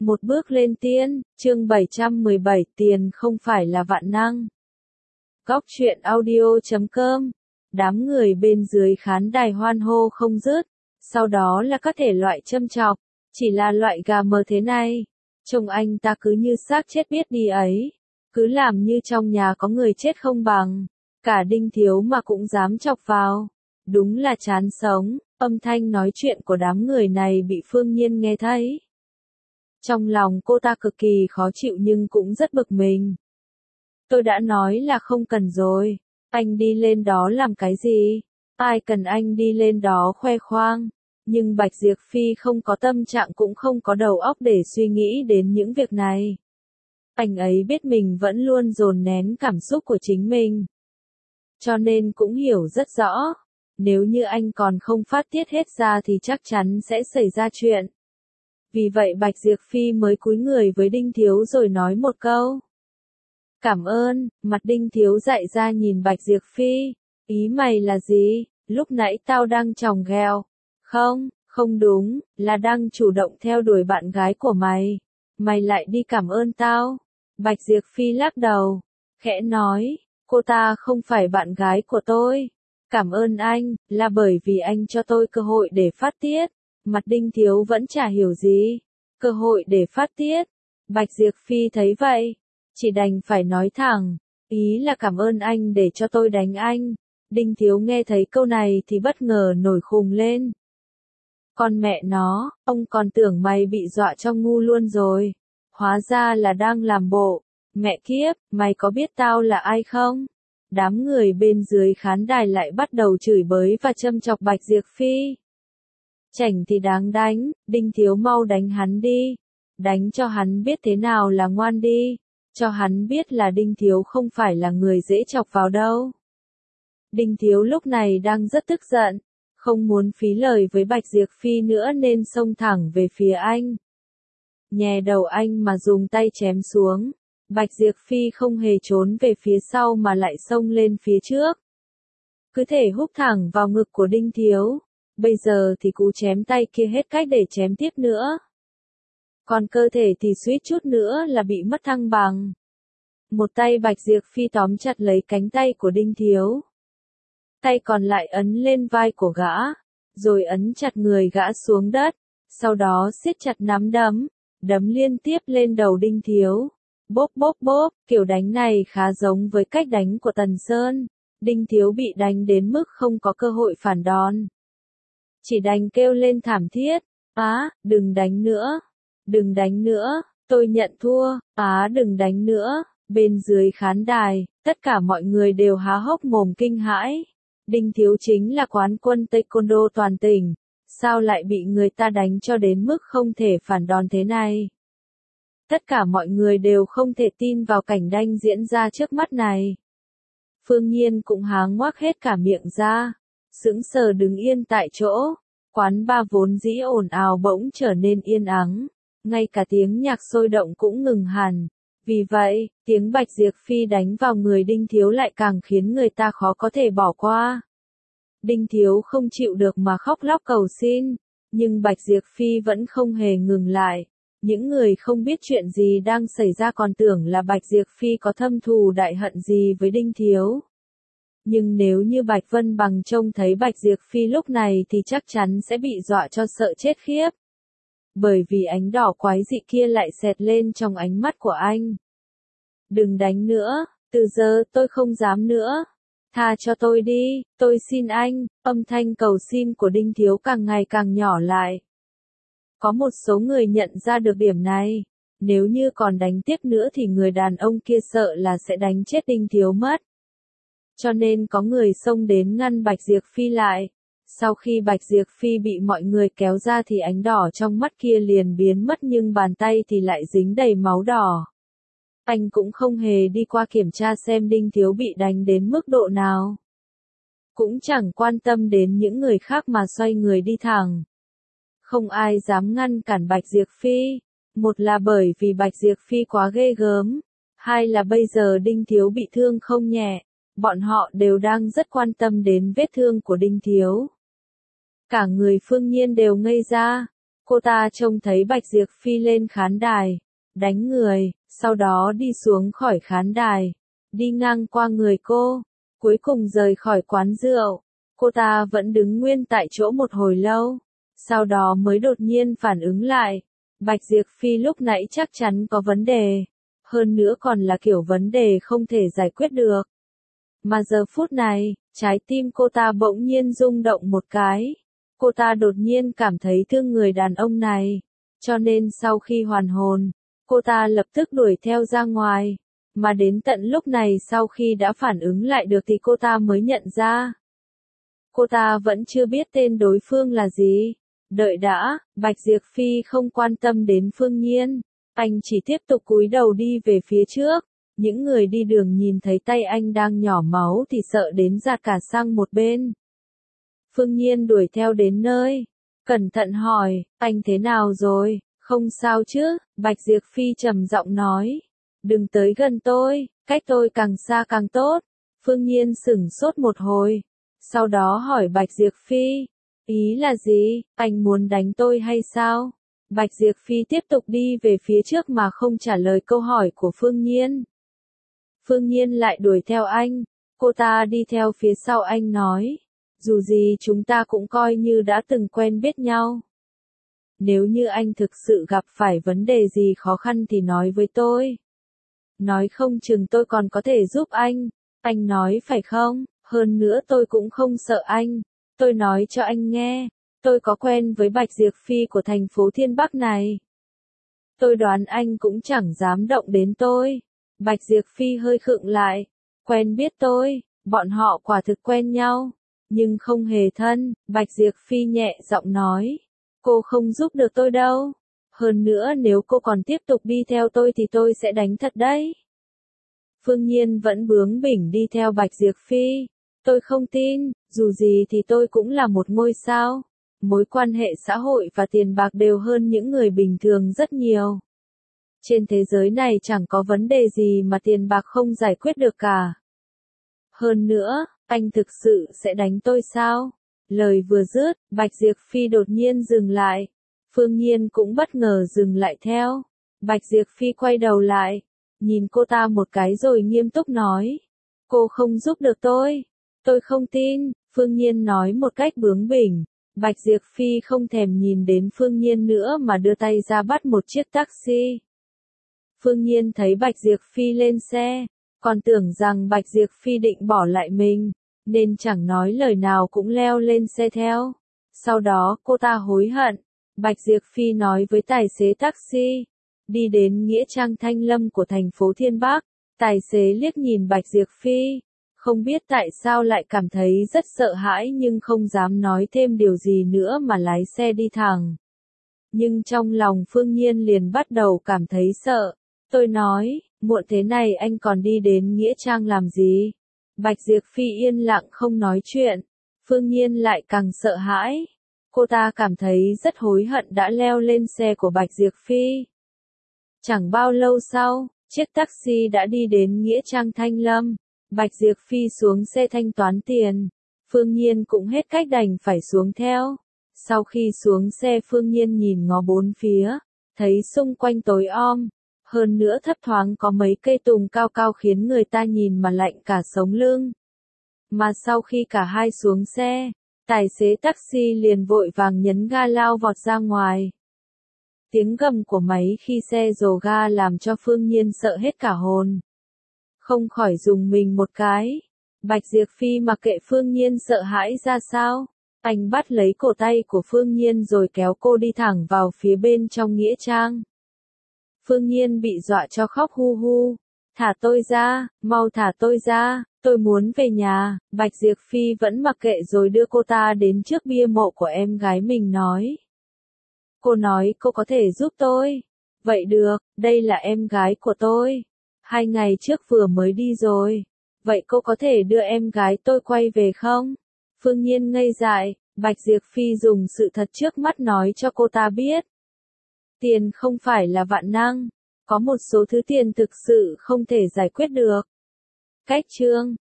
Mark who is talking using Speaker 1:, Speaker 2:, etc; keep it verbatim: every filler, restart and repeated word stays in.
Speaker 1: Một bước lên tiên, chương bảy trăm mười bảy, tiền không phải là vạn năng. Góc truyện audio chấm com. Đám người bên dưới khán đài hoan hô không dứt, sau đó là các thể loại châm chọc, chỉ là loại gà mờ thế này. Trông anh ta cứ như xác chết biết đi ấy, cứ làm như trong nhà có người chết không bằng, cả Đinh Thiếu mà cũng dám chọc vào. Đúng là chán sống, âm thanh nói chuyện của đám người này bị Phương Nhiên nghe thấy. Trong lòng cô ta cực kỳ khó chịu nhưng cũng rất bực mình. Tôi đã nói là không cần rồi, anh đi lên đó làm cái gì? Ai cần anh đi lên đó khoe khoang? Nhưng Bạch Diệp Phi không có tâm trạng cũng không có đầu óc để suy nghĩ đến những việc này. Anh ấy biết mình vẫn luôn dồn nén cảm xúc của chính mình. Cho nên cũng hiểu rất rõ, nếu như anh còn không phát tiết hết ra thì chắc chắn sẽ xảy ra chuyện. Vì vậy Bạch Diệp Phi mới cúi người với Đinh Thiếu rồi nói một câu. Cảm ơn, mặt Đinh Thiếu dại ra nhìn Bạch Diệp Phi. Ý mày là gì? Lúc nãy tao đang chòng ghẹo. Không, không đúng, là đang chủ động theo đuổi bạn gái của mày. Mày lại đi cảm ơn tao. Bạch Diệp Phi lắc đầu, khẽ nói, cô ta không phải bạn gái của tôi. Cảm ơn anh, là bởi vì anh cho tôi cơ hội để phát tiết. Mặt Đinh Thiếu vẫn chả hiểu gì. Cơ hội để phát tiết. Bạch Diệp Phi thấy vậy, chỉ đành phải nói thẳng, ý là cảm ơn anh để cho tôi đánh anh. Đinh Thiếu nghe thấy câu này thì bất ngờ nổi khùng lên. Con mẹ nó, ông còn tưởng mày bị dọa cho ngu luôn rồi. Hóa ra là đang làm bộ. Mẹ kiếp, mày có biết tao là ai không? Đám người bên dưới khán đài lại bắt đầu chửi bới và châm chọc Bạch Diệp Phi. Chảnh thì đáng đánh, Đinh Thiếu mau đánh hắn đi. Đánh cho hắn biết thế nào là ngoan đi. Cho hắn biết là Đinh Thiếu không phải là người dễ chọc vào đâu. Đinh Thiếu lúc này đang rất tức giận, không muốn phí lời với Bạch Diệp Phi nữa nên xông thẳng về phía anh. Nhè đầu anh mà dùng tay chém xuống. Bạch Diệp Phi không hề trốn về phía sau mà lại xông lên phía trước. Cứ thể húc thẳng vào ngực của Đinh Thiếu. Bây giờ thì cú chém tay kia hết cách để chém tiếp nữa. Còn cơ thể thì suýt chút nữa là bị mất thăng bằng. Một tay Bạch Diệp Phi tóm chặt lấy cánh tay của Đinh Thiếu. Tay còn lại ấn lên vai của gã, rồi ấn chặt người gã xuống đất, sau đó siết chặt nắm đấm, đấm liên tiếp lên đầu Đinh Thiếu. Bốp bốp bốp, kiểu đánh này khá giống với cách đánh của Tần Sơn. Đinh Thiếu bị đánh đến mức không có cơ hội phản đòn. Chỉ đành kêu lên thảm thiết, á, đừng đánh nữa, đừng đánh nữa, tôi nhận thua, á đừng đánh nữa. Bên dưới khán đài, tất cả mọi người đều há hốc mồm kinh hãi. Đinh Thiếu chính là quán quân taekwondo toàn tỉnh, sao lại bị người ta đánh cho đến mức không thể phản đòn thế này? Tất cả mọi người đều không thể tin vào cảnh đanh diễn ra trước mắt này. Phương Nhiên cũng há ngoác hết cả miệng ra, sững sờ đứng yên tại chỗ. Quán bar vốn dĩ ồn ào bỗng trở nên yên ắng, ngay cả tiếng nhạc sôi động cũng ngừng hẳn. Vì vậy, tiếng Bạch Diệp Phi đánh vào người Đinh Thiếu lại càng khiến người ta khó có thể bỏ qua. Đinh Thiếu không chịu được mà khóc lóc cầu xin, nhưng Bạch Diệp Phi vẫn không hề ngừng lại. Những người không biết chuyện gì đang xảy ra còn tưởng là Bạch Diệp Phi có thâm thù đại hận gì với Đinh Thiếu. Nhưng nếu như Bạch Vân Bằng trông thấy Bạch Diệp Phi lúc này thì chắc chắn sẽ bị dọa cho sợ chết khiếp. Bởi vì ánh đỏ quái dị kia lại xẹt lên trong ánh mắt của anh. Đừng đánh nữa, từ giờ tôi không dám nữa. Tha cho tôi đi, tôi xin anh. Âm thanh cầu xin của Đinh Thiếu càng ngày càng nhỏ lại. Có một số người nhận ra được điểm này. Nếu như còn đánh tiếp nữa thì người đàn ông kia sợ là sẽ đánh chết Đinh Thiếu mất. Cho nên có người xông đến ngăn Bạch Diệp Phi lại. Sau khi Bạch Diệp Phi bị mọi người kéo ra thì ánh đỏ trong mắt kia liền biến mất nhưng bàn tay thì lại dính đầy máu đỏ. Anh cũng không hề đi qua kiểm tra xem Đinh Thiếu bị đánh đến mức độ nào. Cũng chẳng quan tâm đến những người khác mà xoay người đi thẳng. Không ai dám ngăn cản Bạch Diệp Phi. Một là bởi vì Bạch Diệp Phi quá ghê gớm. Hai là bây giờ Đinh Thiếu bị thương không nhẹ. Bọn họ đều đang rất quan tâm đến vết thương của Đinh Thiếu. Cả người Phương Nhiên đều ngây ra. Cô ta trông thấy Bạch Diệp Phi lên khán đài, đánh người, sau đó đi xuống khỏi khán đài, đi ngang qua người cô, cuối cùng rời khỏi quán rượu. Cô ta vẫn đứng nguyên tại chỗ một hồi lâu, sau đó mới đột nhiên phản ứng lại. Bạch Diệp Phi lúc nãy chắc chắn có vấn đề, hơn nữa còn là kiểu vấn đề không thể giải quyết được. Mà giờ phút này, trái tim cô ta bỗng nhiên rung động một cái. Cô ta đột nhiên cảm thấy thương người đàn ông này, cho nên sau khi hoàn hồn, cô ta lập tức đuổi theo ra ngoài. Mà đến tận lúc này sau khi đã phản ứng lại được thì cô ta mới nhận ra. Cô ta vẫn chưa biết tên đối phương là gì. Đợi đã, Bạch Diệp Phi không quan tâm đến Phương Nhiên. Anh chỉ tiếp tục cúi đầu đi về phía trước. Những người đi đường nhìn thấy tay anh đang nhỏ máu thì sợ đến giạt cả sang một bên. Phương Nhiên đuổi theo đến nơi. Cẩn thận hỏi, anh thế nào rồi, không sao chứ? Bạch Diệp Phi trầm giọng nói. Đừng tới gần tôi, cách tôi càng xa càng tốt. Phương Nhiên sửng sốt một hồi. Sau đó hỏi Bạch Diệp Phi. Ý là gì, anh muốn đánh tôi hay sao? Bạch Diệp Phi tiếp tục đi về phía trước mà không trả lời câu hỏi của Phương Nhiên. Phương Nhiên lại đuổi theo anh. Cô ta đi theo phía sau anh nói. Dù gì chúng ta cũng coi như đã từng quen biết nhau. Nếu như anh thực sự gặp phải vấn đề gì khó khăn thì nói với tôi. Nói không chừng tôi còn có thể giúp anh. Anh nói phải không? Hơn nữa tôi cũng không sợ anh. Tôi nói cho anh nghe. Tôi có quen với Bạch Diệp Phi của thành phố Thiên Bắc này. Tôi đoán anh cũng chẳng dám động đến tôi. Bạch Diệp Phi hơi khựng lại. Quen biết tôi, bọn họ quả thực quen nhau. Nhưng không hề thân, Bạch Diệp Phi nhẹ giọng nói. Cô không giúp được tôi đâu. Hơn nữa nếu cô còn tiếp tục đi theo tôi thì tôi sẽ đánh thật đấy. Phương Nhiên vẫn bướng bỉnh đi theo Bạch Diệp Phi. Tôi không tin, dù gì thì tôi cũng là một ngôi sao. Mối quan hệ xã hội và tiền bạc đều hơn những người bình thường rất nhiều. Trên thế giới này chẳng có vấn đề gì mà tiền bạc không giải quyết được cả. Hơn nữa, anh thực sự sẽ đánh tôi sao? Lời vừa dứt, Bạch Diệp Phi đột nhiên dừng lại. Phương Nhiên cũng bất ngờ dừng lại theo. Bạch Diệp Phi quay đầu lại, nhìn cô ta một cái rồi nghiêm túc nói. Cô không giúp được tôi. Tôi không tin, Phương Nhiên nói một cách bướng bỉnh. Bạch Diệp Phi không thèm nhìn đến Phương Nhiên nữa mà đưa tay ra bắt một chiếc taxi. Phương Nhiên thấy Bạch Diệp Phi lên xe, còn tưởng rằng Bạch Diệp Phi định bỏ lại mình, nên chẳng nói lời nào cũng leo lên xe theo. Sau đó cô ta hối hận. Bạch Diệp Phi nói với tài xế taxi, đi đến Nghĩa Trang Thanh Lâm của thành phố Thiên Bắc. Tài xế liếc nhìn Bạch Diệp Phi, không biết tại sao lại cảm thấy rất sợ hãi nhưng không dám nói thêm điều gì nữa mà lái xe đi thẳng. Nhưng trong lòng Phương Nhiên liền bắt đầu cảm thấy sợ. Tôi nói, muộn thế này anh còn đi đến Nghĩa Trang làm gì? Bạch Diệp Phi yên lặng không nói chuyện. Phương Nhiên lại càng sợ hãi. Cô ta cảm thấy rất hối hận đã leo lên xe của Bạch Diệp Phi. Chẳng bao lâu sau, chiếc taxi đã đi đến Nghĩa Trang Thanh Lâm. Bạch Diệp Phi xuống xe thanh toán tiền. Phương Nhiên cũng hết cách đành phải xuống theo. Sau khi xuống xe Phương Nhiên nhìn ngó bốn phía, thấy xung quanh tối om. Hơn nữa thấp thoáng có mấy cây tùng cao cao khiến người ta nhìn mà lạnh cả sống lưng. Mà sau khi cả hai xuống xe, tài xế taxi liền vội vàng nhấn ga lao vọt ra ngoài. Tiếng gầm của máy khi xe dồ ga làm cho Phương Nhiên sợ hết cả hồn. Không khỏi dùng mình một cái. Bạch Diệp Phi mặc kệ Phương Nhiên sợ hãi ra sao. Anh bắt lấy cổ tay của Phương Nhiên rồi kéo cô đi thẳng vào phía bên trong Nghĩa Trang. Phương Nhiên bị dọa cho khóc hu hu. Thả tôi ra, mau thả tôi ra, tôi muốn về nhà. Bạch Diệp Phi vẫn mặc kệ rồi đưa cô ta đến trước bia mộ của em gái mình nói. Cô nói cô có thể giúp tôi. Vậy được, đây là em gái của tôi. Hai ngày trước vừa mới đi rồi. Vậy cô có thể đưa em gái tôi quay về không? Phương Nhiên ngây dại, Bạch Diệp Phi dùng sự thật trước mắt nói cho cô ta biết. Tiền không phải là vạn năng. Có một số thứ tiền thực sự không thể giải quyết được. Cách chương